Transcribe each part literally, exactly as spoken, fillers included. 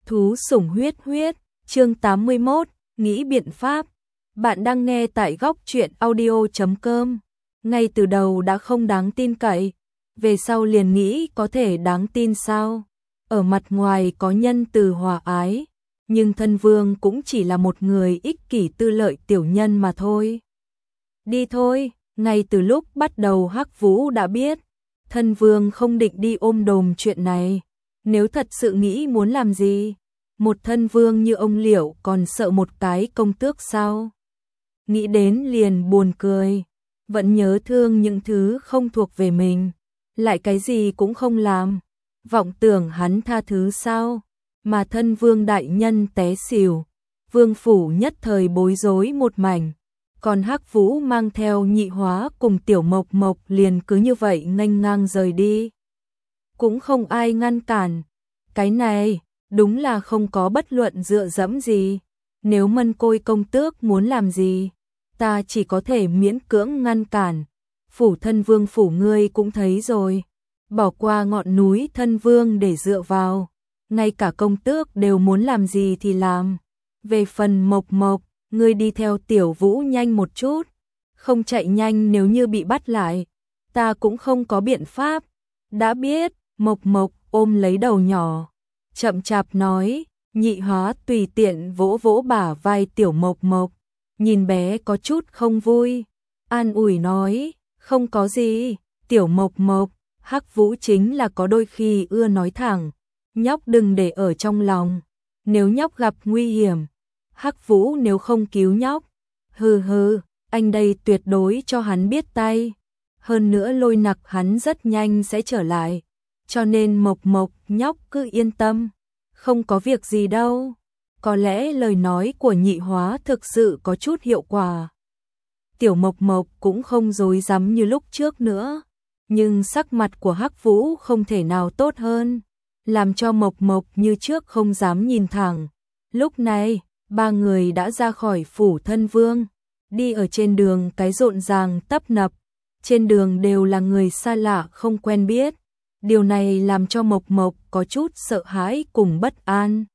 Thú sủng huyết huyết, chương tám mươi mốt, nghĩ biện pháp. Bạn đang nghe tại góc truyện audio chấm com. Ngay từ đầu đã không đáng tin cậy, về sau liền nghĩ có thể đáng tin sao? Ở mặt ngoài có nhân từ hòa ái, nhưng thân vương cũng chỉ là một người ích kỷ tư lợi tiểu nhân mà thôi. Đi thôi, ngay từ lúc bắt đầu Hắc Vũ đã biết, thân vương không định đi ôm đồm chuyện này. Nếu thật sự nghĩ muốn làm gì, một thân vương như ông Liễu còn sợ một cái công tước sao? Nghĩ đến liền buồn cười, vẫn nhớ thương những thứ không thuộc về mình, lại cái gì cũng không làm, vọng tưởng hắn tha thứ sao? Mà thân vương đại nhân té xỉu, vương phủ nhất thời bối rối một mảnh, còn Hắc Vũ mang theo Nhị Hóa cùng Tiểu Mộc Mộc liền cứ như vậy nghênh ngang rời đi. Cũng không ai ngăn cản. Cái này, đúng là không có bất luận dựa dẫm gì. Nếu Mân Côi công tước muốn làm gì, ta chỉ có thể miễn cưỡng ngăn cản. Phủ thân vương phủ ngươi cũng thấy rồi. Bỏ qua ngọn núi thân vương để dựa vào. Ngay cả công tước đều muốn làm gì thì làm. Về phần Mộc Mộc, ngươi đi theo Tiểu Vũ nhanh một chút. Không chạy nhanh nếu như bị bắt lại, ta cũng không có biện pháp. Đã biết. Mộc Mộc ôm lấy đầu nhỏ, chậm chạp nói. Nhị Hóa tùy tiện vỗ vỗ bả vai Tiểu Mộc Mộc, nhìn bé có chút không vui, an ủi nói, không có gì, Tiểu Mộc Mộc, Hắc Vũ chính là có đôi khi ưa nói thẳng, nhóc đừng để ở trong lòng, nếu nhóc gặp nguy hiểm, Hắc Vũ nếu không cứu nhóc, hừ hừ, anh đây tuyệt đối cho hắn biết tay, hơn nữa Lôi Nặc hắn rất nhanh sẽ trở lại. Cho nên Mộc Mộc nhóc cứ yên tâm, không có việc gì đâu. Có lẽ lời nói của Nhị Hóa thực sự có chút hiệu quả. Tiểu Mộc Mộc cũng không dối dám như lúc trước nữa, nhưng sắc mặt của Hắc Vũ không thể nào tốt hơn, làm cho Mộc Mộc như trước không dám nhìn thẳng. Lúc này, ba người đã ra khỏi phủ thân vương, đi ở trên đường cái rộn ràng tấp nập, trên đường đều là người xa lạ không quen biết. Điều này làm cho Mộc Mộc có chút sợ hãi cùng bất an.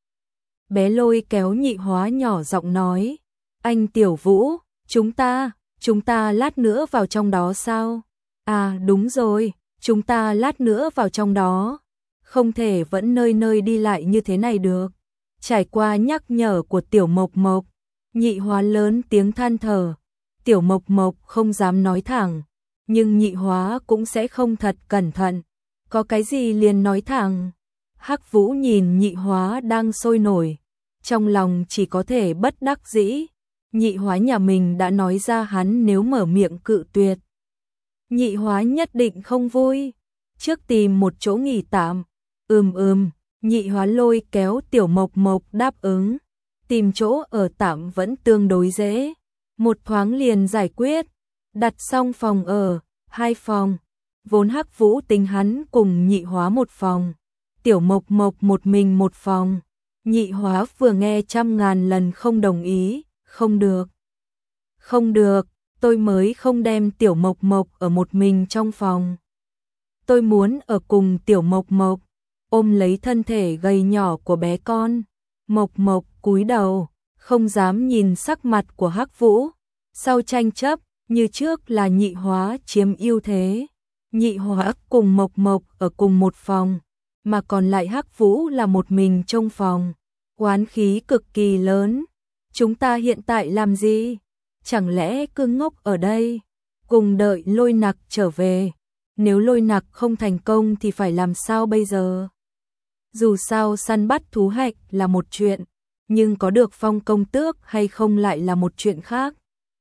Bé Lôi kéo Nhị Hóa nhỏ giọng nói, anh Tiểu Vũ, chúng ta, chúng ta lát nữa vào trong đó sao? À đúng rồi, chúng ta lát nữa vào trong đó. Không thể vẫn nơi nơi đi lại như thế này được. Trải qua nhắc nhở của Tiểu Mộc Mộc, Nhị Hóa lớn tiếng than thở. Tiểu Mộc Mộc không dám nói thẳng, nhưng Nhị Hóa cũng sẽ không thật cẩn thận. Có cái gì liền nói thẳng. Hắc Vũ nhìn Nhị Hóa đang sôi nổi, trong lòng chỉ có thể bất đắc dĩ. Nhị Hóa nhà mình đã nói ra hắn nếu mở miệng cự tuyệt, Nhị Hóa nhất định không vui. Trước tìm một chỗ nghỉ tạm. Ừm ừm, Nhị Hóa lôi kéo Tiểu Mộc Mộc đáp ứng. Tìm chỗ ở tạm vẫn tương đối dễ, một thoáng liền giải quyết. Đặt xong phòng ở, hai phòng. Vốn Hắc Vũ tính hắn cùng Nhị Hóa một phòng, Tiểu Mộc Mộc một mình một phòng. Nhị Hóa vừa nghe trăm ngàn lần không đồng ý, không được. Không được, tôi mới không đem Tiểu Mộc Mộc ở một mình trong phòng. Tôi muốn ở cùng Tiểu Mộc Mộc, ôm lấy thân thể gầy nhỏ của bé con. Mộc Mộc cúi đầu, không dám nhìn sắc mặt của Hắc Vũ. Sau tranh chấp, như trước là Nhị Hóa chiếm ưu thế. Nhị Hóa cùng Mộc Mộc ở cùng một phòng, mà còn lại Hắc Vũ là một mình trong phòng. Oán khí cực kỳ lớn. Chúng ta hiện tại làm gì? Chẳng lẽ cứ ngốc ở đây, cùng đợi Lôi Nặc trở về? Nếu Lôi Nặc không thành công thì phải làm sao bây giờ? Dù sao săn bắt thú hạch là một chuyện, nhưng có được phong công tước hay không lại là một chuyện khác.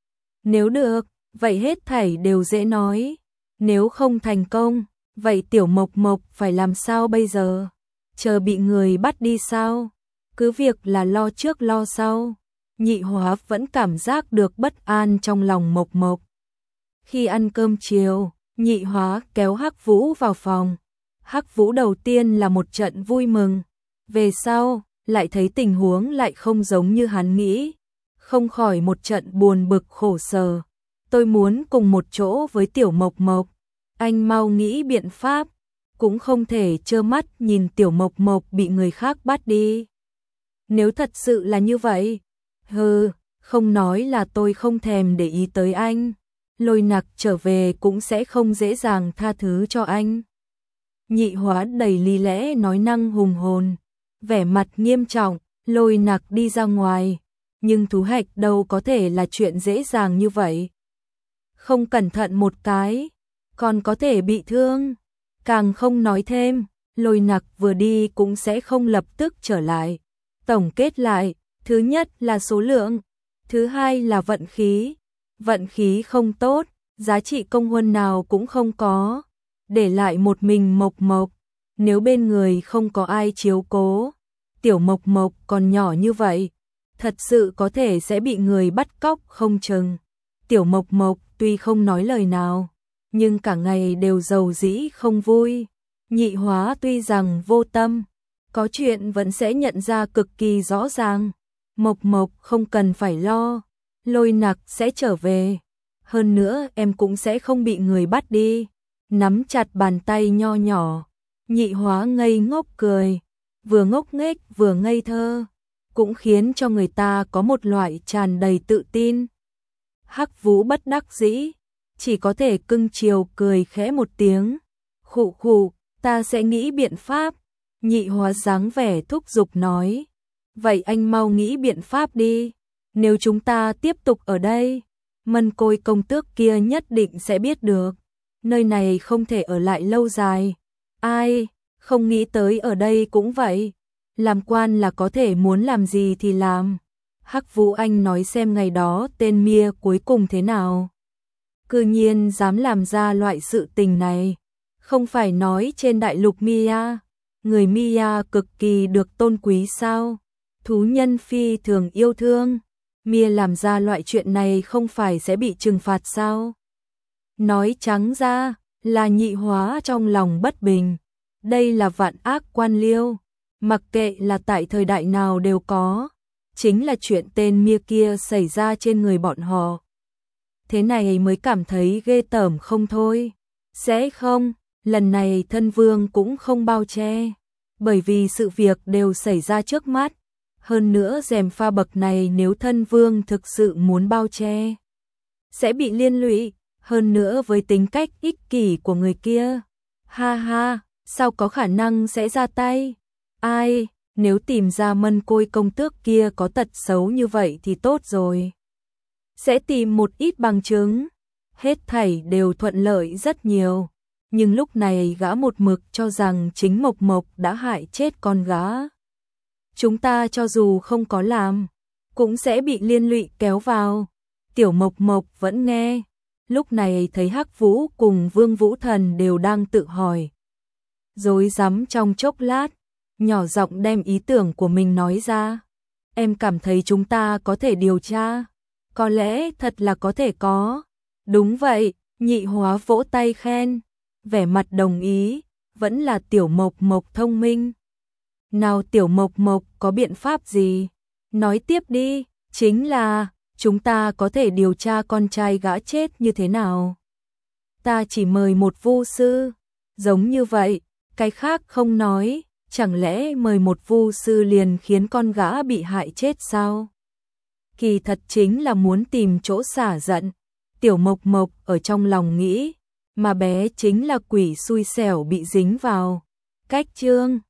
Nếu được, vậy hết thảy đều dễ nói. Nếu không thành công, vậy Tiểu Mộc Mộc phải làm sao bây giờ? Chờ bị người bắt đi sao? Cứ việc là lo trước lo sau. Nhị Hóa vẫn cảm giác được bất an trong lòng Mộc Mộc. Khi ăn cơm chiều, Nhị Hóa kéo Hắc Vũ vào phòng. Hắc Vũ đầu tiên là một trận vui mừng, về sau lại thấy tình huống lại không giống như hắn nghĩ, không khỏi một trận buồn bực khổ sở. Tôi muốn cùng một chỗ với Tiểu Mộc Mộc, anh mau nghĩ biện pháp, cũng không thể trơ mắt nhìn Tiểu Mộc Mộc bị người khác bắt đi. Nếu thật sự là như vậy, hừ, không nói là tôi không thèm để ý tới anh. Lôi Nặc trở về cũng sẽ không dễ dàng tha thứ cho anh. Nhị Hóa đầy lý lẽ nói năng hùng hồn, vẻ mặt nghiêm trọng. Lôi Nặc đi ra ngoài, nhưng thu hoạch đâu có thể là chuyện dễ dàng như vậy. Không cẩn thận một cái, còn có thể bị thương. Càng không nói thêm, Lôi Nặc vừa đi cũng sẽ không lập tức trở lại. Tổng kết lại, thứ nhất là số lượng, thứ hai là vận khí. Vận khí không tốt, giá trị công huân nào cũng không có, để lại một mình Mộc Mộc. Nếu bên người không có ai chiếu cố, tiểu Mộc Mộc còn nhỏ như vậy, thật sự có thể sẽ bị người bắt cóc không chừng. Tiểu Mộc Mộc tuy không nói lời nào, nhưng cả ngày đều rầu rĩ không vui. Nhị Hóa tuy rằng vô tâm, có chuyện vẫn sẽ nhận ra cực kỳ rõ ràng. Mộc Mộc không cần phải lo, Lôi Nặc sẽ trở về. Hơn nữa em cũng sẽ không bị người bắt đi. Nắm chặt bàn tay nho nhỏ, Nhị Hóa ngây ngốc cười, vừa ngốc nghếch vừa ngây thơ, cũng khiến cho người ta có một loại tràn đầy tự tin. Hắc Vũ bất đắc dĩ, chỉ có thể cưng chiều cười khẽ một tiếng. Khụ khụ, ta sẽ nghĩ biện pháp. Nhị Hóa dáng vẻ thúc giục nói. Vậy anh mau nghĩ biện pháp đi. Nếu chúng ta tiếp tục ở đây, Mân Côi công tước kia nhất định sẽ biết được. Nơi này không thể ở lại lâu dài. Ai, không nghĩ tới ở đây cũng vậy. Làm quan là có thể muốn làm gì thì làm. Hắc Vũ anh nói xem ngày đó tên Mia cuối cùng thế nào. Cư nhiên dám làm ra loại sự tình này. Không phải nói trên đại lục Mia, người Mia cực kỳ được tôn quý sao? Thú nhân phi thường yêu thương. Mia làm ra loại chuyện này không phải sẽ bị trừng phạt sao? Nói trắng ra là Nhị Hóa trong lòng bất bình. Đây là vạn ác quan liêu, mặc kệ là tại thời đại nào đều có. Chính là chuyện tên Mia kia xảy ra trên người bọn họ. Thế này mới cảm thấy ghê tởm không thôi. Sẽ không, lần này thân vương cũng không bao che, bởi vì sự việc đều xảy ra trước mắt. Hơn nữa rèm pha bậc này nếu thân vương thực sự muốn bao che, sẽ bị liên lụy. Hơn nữa với tính cách ích kỷ của người kia, ha ha, sao có khả năng sẽ ra tay. Ai, nếu tìm ra Mân Côi công tước kia có tật xấu như vậy thì tốt rồi. Sẽ tìm một ít bằng chứng. Hết thảy đều thuận lợi rất nhiều. Nhưng lúc này gã một mực cho rằng chính Mộc Mộc đã hại chết con gã. Chúng ta cho dù không có làm, cũng sẽ bị liên lụy kéo vào. Tiểu Mộc Mộc vẫn nghe. Lúc này thấy Hắc Vũ cùng Vương Vũ Thần đều đang tự hỏi. Rối rắm trong chốc lát, nhỏ giọng đem ý tưởng của mình nói ra. Em cảm thấy chúng ta có thể điều tra. Có lẽ thật là có thể có. Đúng vậy, Nhị Hóa vỗ tay khen. Vẻ mặt đồng ý, vẫn là Tiểu Mộc Mộc thông minh. Nào Tiểu Mộc Mộc có biện pháp gì? Nói tiếp đi, chính là chúng ta có thể điều tra con trai gã chết như thế nào. Ta chỉ mời một vu sư, giống như vậy, cái khác không nói, chẳng lẽ mời một vu sư liền khiến con gã bị hại chết sao? Kỳ thật chính là muốn tìm chỗ xả giận. Tiểu Mộc Mộc ở trong lòng nghĩ, mà bé chính là quỷ xui xẻo bị dính vào. Cách chương